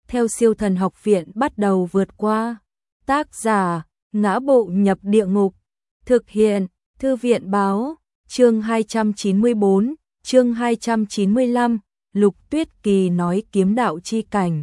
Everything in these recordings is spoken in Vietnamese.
theo Siêu Thần Học Viện bắt đầu vượt qua. Tác giả: Ngã Bộ Nhập Địa Ngục. Thực hiện: Thư viện báo. Chương 294, chương 295, Lục Tuyết Kỳ nói kiếm đạo chi cảnh.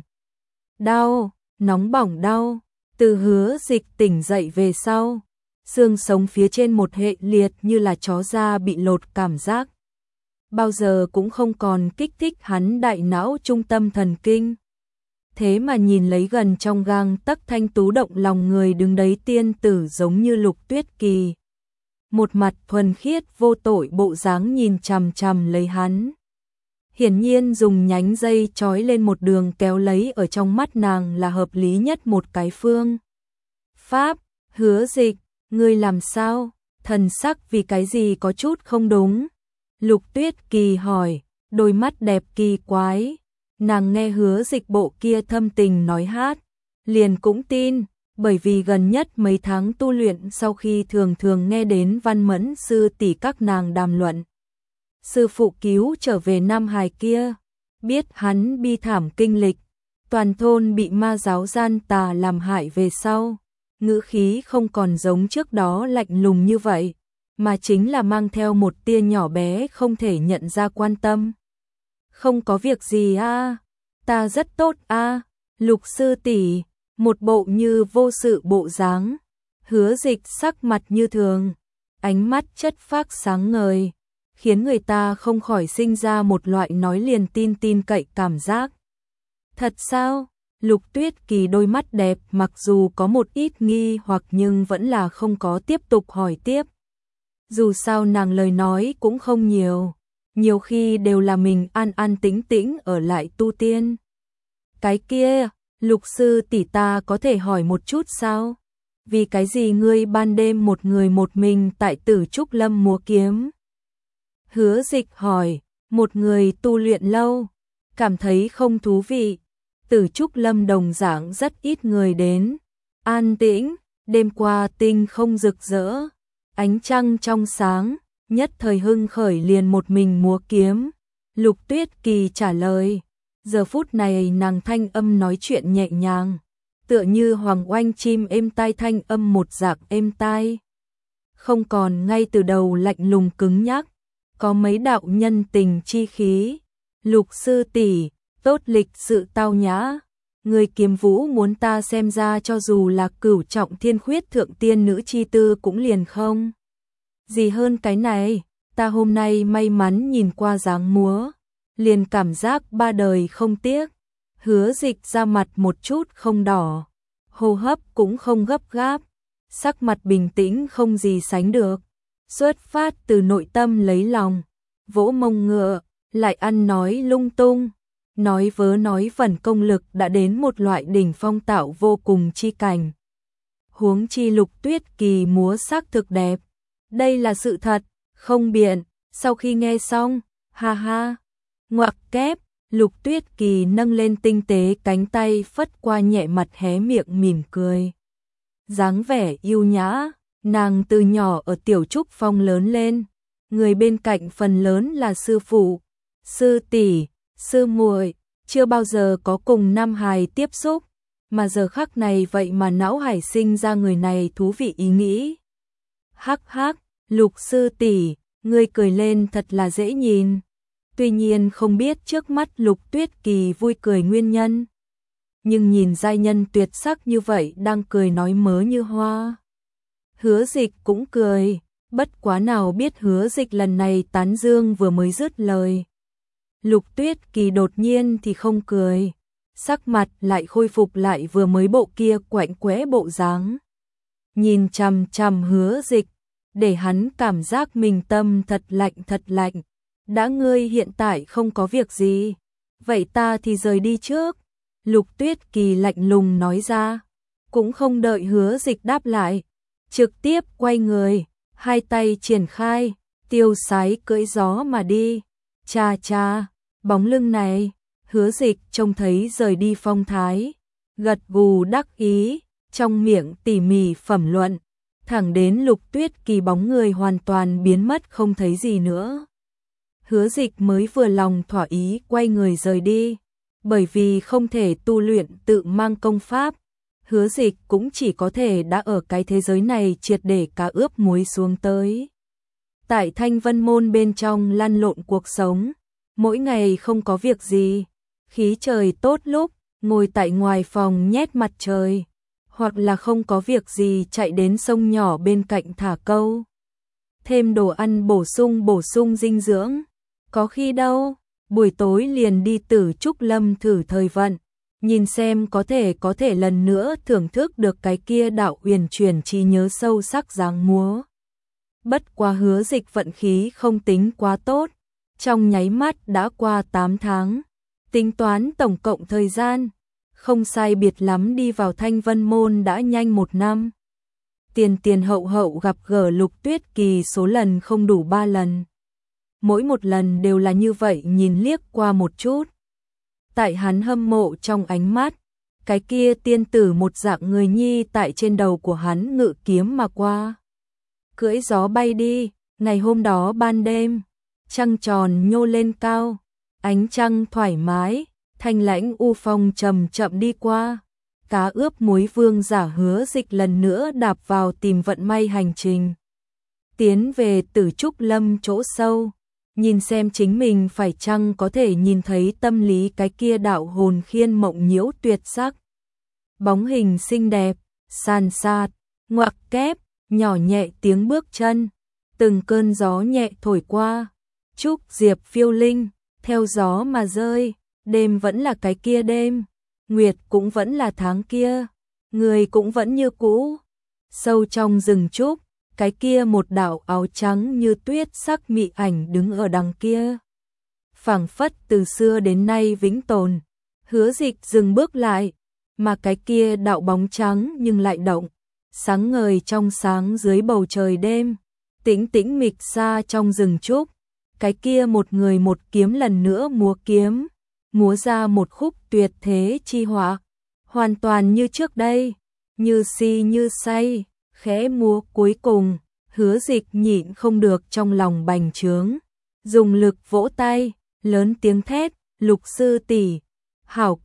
Đau, nóng bỏng đau. Từ Hứa Dịch tỉnh dậy về sau, xương sống phía trên một hệ liệt như là chó da bị lột cảm giác. Bao giờ cũng không còn kích thích hắn đại não trung tâm thần kinh. Thế mà nhìn lấy gần trong gang tấc thanh tú động lòng người đứng đấy tiên tử giống như Lục Tuyết Kỳ. Một mặt thuần khiết vô tội bộ dáng nhìn chằm chằm lấy hắn. Hiển nhiên dùng nhánh dây trói lên một đường kéo lấy ở trong mắt nàng là hợp lý nhất một cái phương pháp. Hứa Dịch, ngươi làm sao? Thần sắc vì cái gì có chút không đúng? Lục Tuyết Kỳ hỏi, đôi mắt đẹp kỳ quái. Nàng nghe Hứa Dịch bộ kia thâm tình nói hát, liền cũng tin, bởi vì gần nhất mấy tháng tu luyện sau khi thường thường nghe đến Văn Mẫn sư tỷ các nàng đàm luận. Sư phụ cứu trở về Nam Hải kia, biết hắn bi thảm kinh lịch, toàn thôn bị ma giáo gian tà làm hại về sau, ngữ khí không còn giống trước đó lạnh lùng như vậy, mà chính là mang theo một tia nhỏ bé không thể nhận ra quan tâm. Không có việc gì a, ta rất tốt a, Lục sư tỷ, một bộ như vô sự bộ dáng. Hứa Dịch sắc mặt như thường, ánh mắt chất phác sáng ngời, khiến người ta không khỏi sinh ra một loại nói liền tin cậy cảm giác. Thật sao? Lục Tuyết Kỳ đôi mắt đẹp mặc dù có một ít nghi hoặc nhưng vẫn là không có tiếp tục hỏi tiếp. Dù sao nàng lời nói cũng không nhiều khi đều là mình an an tĩnh tĩnh ở lại tu tiên. Cái kia, Lục sư tỷ ta có thể hỏi một chút sao? Vì cái gì ngươi ban đêm một người một mình tại Tử Trúc Lâm múa kiếm? Hứa Dịch hỏi, một người tu luyện lâu, cảm thấy không thú vị. Tử Trúc Lâm đồng dạng rất ít người đến, an tĩnh, đêm qua tinh không rực rỡ, ánh trăng trong sáng, nhất thời hưng khởi liền một mình múa kiếm. Lục Tuyết Kỳ trả lời, giờ phút này nàng thanh âm nói chuyện nhẹ nhàng, tựa như hoàng oanh chim êm tai thanh âm một dạng êm tai. Không còn ngay từ đầu lạnh lùng cứng nhắc, có mấy đạo nhân tình chi khí. Lục sư tỷ, tốt lịch sự tao nhã, người kiếm vũ muốn ta xem ra cho dù là cửu trọng thiên khuyết thượng tiên nữ chi tư cũng liền không gì hơn cái này. Ta hôm nay may mắn nhìn qua dáng múa, liền cảm giác ba đời không tiếc. Hứa Dịch ra mặt một chút không đỏ, hô hấp cũng không gấp gáp, sắc mặt bình tĩnh không gì sánh được, xuất phát từ nội tâm lấy lòng, vỗ mông ngựa, lại ăn nói lung tung, nói vớ nói vẩn công lực đã đến một loại đỉnh phong tạo vô cùng chi cảnh. Huống chi Lục Tuyết Kỳ múa sắc thực đẹp, đây là sự thật, không biện. Sau khi nghe xong, ha ha, ngoặc kép, Lục Tuyết Kỳ nâng lên tinh tế cánh tay phất qua nhẹ mặt hé miệng mỉm cười. Dáng vẻ yêu nhã, nàng từ nhỏ ở Tiểu Trúc Phong lớn lên, người bên cạnh phần lớn là sư phụ, sư tỷ, sư muội, chưa bao giờ có cùng Nam Hải tiếp xúc, mà giờ khắc này vậy mà não hải sinh ra người này thú vị ý nghĩ. Hắc hắc, Lục sư tỷ, ngươi cười lên thật là dễ nhìn. Tuy nhiên không biết trước mắt Lục Tuyết Kỳ vui cười nguyên nhân, nhưng nhìn giai nhân tuyệt sắc như vậy đang cười nói mớ như hoa. Hứa Dịch cũng cười, bất quá nào biết Hứa Dịch lần này tán dương vừa mới dứt lời, Lục Tuyết Kỳ đột nhiên thì không cười, sắc mặt lại khôi phục lại vừa mới bộ kia quạnh quẽ bộ dáng. Nhìn chằm chằm Hứa Dịch, để hắn cảm giác mình tâm thật lạnh. Đã ngươi hiện tại không có việc gì, vậy ta thì rời đi trước. Lục Tuyết Kỳ lạnh lùng nói ra, cũng không đợi Hứa Dịch đáp lại, trực tiếp quay người, hai tay triển khai, tiêu sái cưỡi gió mà đi. Cha, bóng lưng này, Hứa Dịch trông thấy rời đi phong thái, gật gù đắc ý, trong miệng tỉ mỉ phẩm luận, thẳng đến Lục Tuyết Kỳ bóng người hoàn toàn biến mất không thấy gì nữa. Hứa Dịch mới vừa lòng thỏa ý quay người rời đi, Bởi vì không thể tu luyện tự mang công pháp, Hứa Dịch cũng chỉ có thể đã ở cái thế giới này triệt để cá ướp muối xuống tới. Tại Thanh Vân Môn bên trong lăn lộn cuộc sống, mỗi ngày không có việc gì, khí trời tốt lúc, ngồi tại ngoài phòng nhét mặt trời, hoặc là không có việc gì chạy đến sông nhỏ bên cạnh thả câu. Thêm đồ ăn bổ sung dinh dưỡng, có khi đâu, buổi tối liền đi Tử Trúc Lâm thử thời vận, nhìn xem có thể lần nữa thưởng thức được cái kia đạo uyển chuyển trí nhớ sâu sắc dáng múa. Bất quá Hứa Dịch vận khí không tính quá tốt, trong nháy mắt đã qua 8 tháng, tính toán tổng cộng thời gian, không sai biệt lắm đi vào Thanh Vân Môn đã nhanh 1 năm. Tiền hậu gặp gỡ Lục Tuyết Kỳ số lần không đủ 3 lần. Mỗi một lần đều là như vậy nhìn liếc qua một chút. Tại hắn hâm mộ trong ánh mắt, cái kia tiên tử một dạng người nhi tại trên đầu của hắn ngự kiếm mà qua. Cưỡi gió bay đi, ngày hôm đó ban đêm, trăng tròn nhô lên cao, ánh trăng thoải mái, thanh lãnh u phong chậm chậm đi qua. Cá ướp muối vương giả Hứa Dịch lần nữa đạp vào tìm vận may hành trình. Tiến về Tử Trúc Lâm chỗ sâu, nhìn xem chính mình phải chăng có thể nhìn thấy tâm lý cái kia đạo hồn khiên mộng nhiễu tuyệt sắc. Bóng hình xinh đẹp, sàn sạt, ngoặc kép, nhỏ nhẹ tiếng bước chân, từng cơn gió nhẹ thổi qua, trúc diệp phiêu linh, theo gió mà rơi, đêm vẫn là cái kia đêm, nguyệt cũng vẫn là tháng kia, người cũng vẫn như cũ. Sâu trong rừng trúc, cái kia một đạo áo trắng như tuyết sắc mị ảnh đứng ở đằng kia. Phảng phất từ xưa đến nay vĩnh tồn, Hứa Dịch dừng bước lại, mà cái kia đạo bóng trắng nhưng lại động, sáng ngời trong sáng dưới bầu trời đêm, tĩnh tĩnh mịch xa trong rừng trúc, cái kia một người một kiếm lần nữa múa kiếm, múa ra một khúc tuyệt thế chi họa, hoàn toàn như trước đây, như si như say, khẽ múa cuối cùng, Hứa Dịch nhịn không được trong lòng bành trướng, dùng lực vỗ tay, lớn tiếng thét, Lục sư tỷ, hảo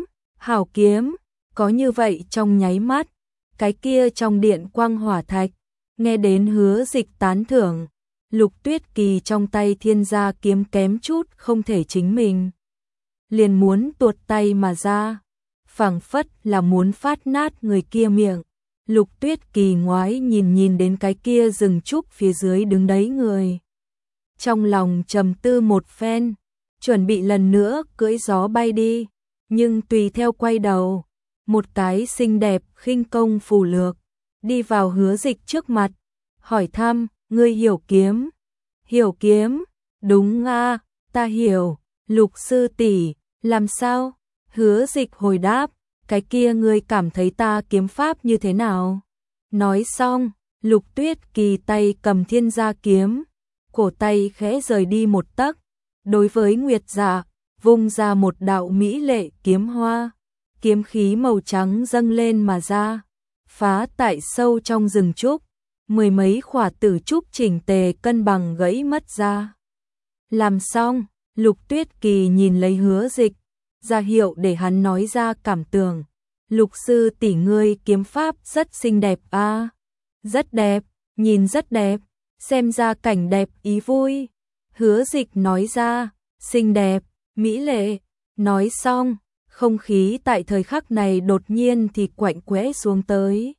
kiếm, có như vậy trong nháy mắt, cái kia trong điện quang hỏa thạch, nghe đến Hứa Dịch tán thưởng, Lục Tuyết Kỳ trong tay thiên gia kiếm kém chút không thể chính mình, liền muốn tuột tay mà ra, phảng phất là muốn phát nát người kia miệng. Lục Tuyết Kỳ ngoái nhìn đến cái kia rừng trúc phía dưới đứng đấy người. Trong lòng trầm tư một phen, chuẩn bị lần nữa cưỡi gió bay đi, nhưng tùy theo quay đầu, một cái xinh đẹp khinh công phù lược, đi vào Hứa Dịch trước mặt, hỏi thăm, ngươi hiểu kiếm? Hiểu kiếm? Đúng a, ta hiểu, Lục sư tỷ, làm sao? Hứa Dịch hồi đáp, cái kia ngươi cảm thấy ta kiếm pháp như thế nào? Nói xong, Lục Tuyết Kỳ tay cầm thiên gia kiếm, cổ tay khẽ rời đi một tấc, đối với Nguyệt Dạ, vung ra một đạo mỹ lệ kiếm hoa, kiếm khí màu trắng dâng lên mà ra, phá tại sâu trong rừng trúc, mười mấy khỏa tử trúc chỉnh tề cân bằng gãy mất ra. Làm xong, Lục Tuyết Kỳ nhìn lấy Hứa Dịch, ra hiệu để hắn nói ra cảm tưởng. Lục sư tỷ ngươi kiếm pháp rất xinh đẹp a, rất đẹp, nhìn rất đẹp, xem ra cảnh đẹp ý vui. Hứa Dịch nói ra, xinh đẹp, mỹ lệ. Nói xong, không khí tại thời khắc này đột nhiên thì quạnh quẽ xuống tới.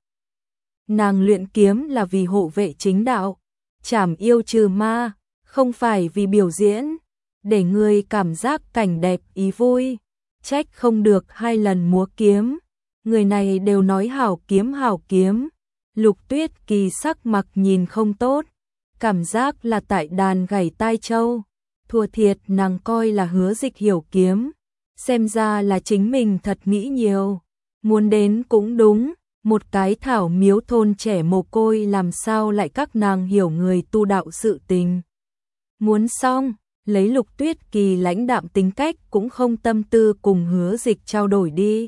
Nàng luyện kiếm là vì hộ vệ chính đạo, trảm yêu trừ ma, không phải vì biểu diễn, để ngươi cảm giác cảnh đẹp ý vui. Trách không được 2 lần múa kiếm, người này đều nói hảo kiếm. Lục Tuyết Kỳ sắc mặt nhìn không tốt, cảm giác là tại đàn gảy tai châu, thua thiệt nàng coi là Hứa Dịch hiểu kiếm, xem ra là chính mình thật nghĩ nhiều. Muốn đến cũng đúng, một cái thảo miếu thôn trẻ mồ côi làm sao lại các nàng hiểu người tu đạo sự tình. Muốn xong, lấy Lục Tuyết Kỳ lãnh đạm tính cách cũng không tâm tư cùng Hứa Dịch trao đổi đi.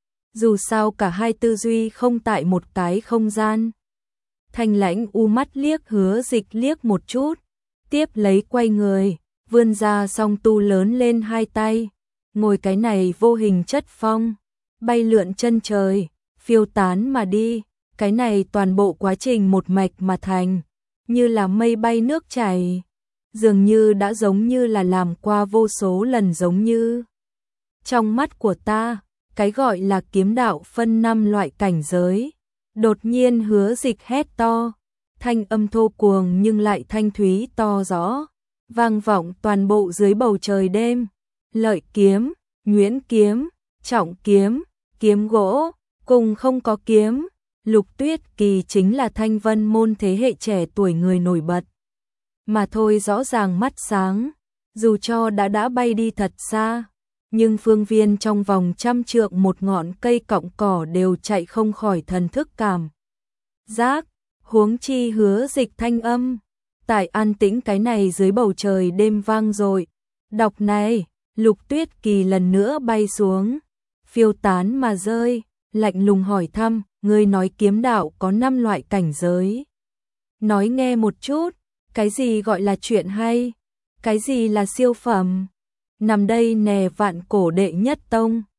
Dù sao cả hai tư duy không tại một cái không gian. Thanh lãnh u mắt liếc Hứa Dịch liếc một chút, tiếp lấy quay người, vươn ra song tu lớn lên 2 tay, ngồi cái này vô hình chất phong, bay lượn chân trời, phiêu tán mà đi, cái này toàn bộ quá trình một mạch mà thành, như là mây bay nước chảy, dường như đã giống như là làm qua vô số lần giống như. Trong mắt của ta, cái gọi là kiếm đạo phân 5 loại cảnh giới, đột nhiên Hứa Dịch hét to, thanh âm thô cuồng nhưng lại thanh thúy to rõ, vang vọng toàn bộ dưới bầu trời đêm. Lợi kiếm, nhuyễn kiếm, trọng kiếm, kiếm gỗ, cùng không có kiếm, Lục Tuyết Kỳ chính là Thanh Vân môn thế hệ trẻ tuổi người nổi bật. Mà thôi rõ ràng mắt sáng, dù cho đã bay đi thật xa, nhưng phương viên trong vòng 100 trượng một ngọn cây cọng cỏ đều chạy không khỏi thần thức cảm giác, huống chi Hứa Dịch thanh âm, tại an tĩnh cái này dưới bầu trời đêm vang dội. Đọc này, Lục Tuyết Kỳ lần nữa bay xuống, phiêu tán mà rơi, lạnh lùng hỏi thăm, ngươi nói kiếm đạo có 5 loại cảnh giới. Nói nghe một chút, cái gì gọi là chuyện hay, cái gì là siêu phẩm. Nằm đây nè Vạn Cổ đệ nhất tông,